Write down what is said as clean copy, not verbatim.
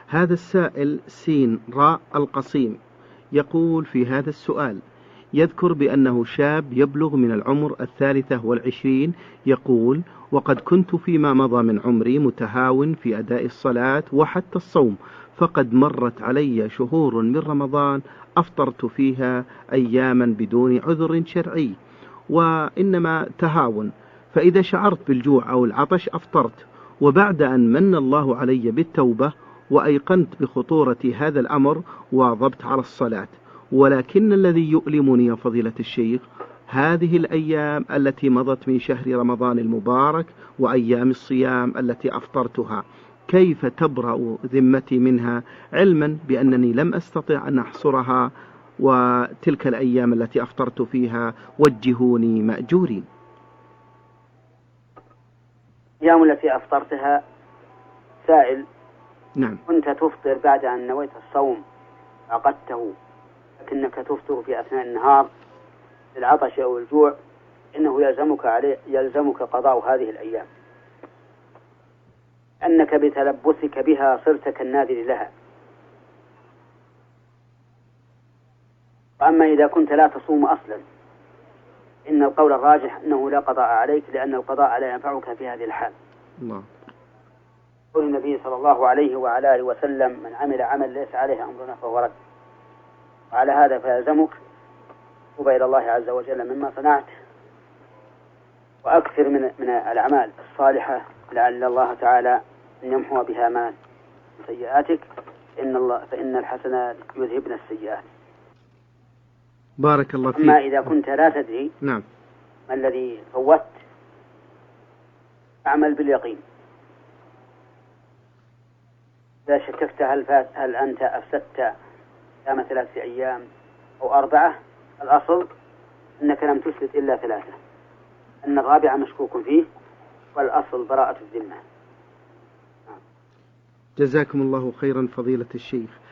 هذا السائل سين راء القصيم يقول في هذا السؤال: يذكر بأنه شاب يبلغ من العمر 23، يقول: وقد كنت فيما مضى من عمري متهاون في أداء الصلاة وحتى الصوم، فقد مرت علي شهور من رمضان أفطرت فيها أياما بدون عذر شرعي وإنما تهاون، فإذا شعرت بالجوع أو العطش أفطرت، وبعد أن من الله علي بالتوبة وأيقنت بخطورة هذا الأمر واظبت على الصلاة. ولكن الذي يؤلمني يا فضيلة الشيخ هذه الأيام التي مضت من شهر رمضان المبارك وأيام الصيام التي أفطرتها، كيف تبرأ ذمتي منها، علما بأنني لم أستطع أن أحصرها، وتلك الأيام التي أفطرت فيها وجهوني مأجورين. الأيام التي أفطرتها سائل: نعم. كنت تفطر بعد أن نويت الصوم عقدته، لكنك تفطر في أثناء النهار للعطش أو الجوع، إنه يلزمك قضاء هذه الأيام، أنك بتلبسك بها صرت كالناذر لها. وأما إذا كنت لا تصوم أصلا، إن القول الراجح أنه لا قضاء عليك، لأن القضاء لا ينفعك في هذه الحال. الله. قول النبي صلى الله عليه وعلى آله وسلم: من عمل عمل ليس عليه أمرنا فهو رد. وعلى هذا فيلزمك توبة إلى الله عز وجل مما صنعت، وأكثر من الأعمال الصالحة لعل الله تعالى أن يمحو بها ما سيئاتك، فإن الحسنات يذهبن السيئات. بارك الله فيك. أما إذا كنت لا تدري نعم ما الذي فوت، أعمل باليقين. إذا شككت هل أنت أفسدت صيام 3 أيام أو 4، الأصل أنك لم تفسد إلا 3، أن الرابع مشكوك فيه، والأصل براءة الذمة. جزاكم الله خيرا فضيلة الشيخ.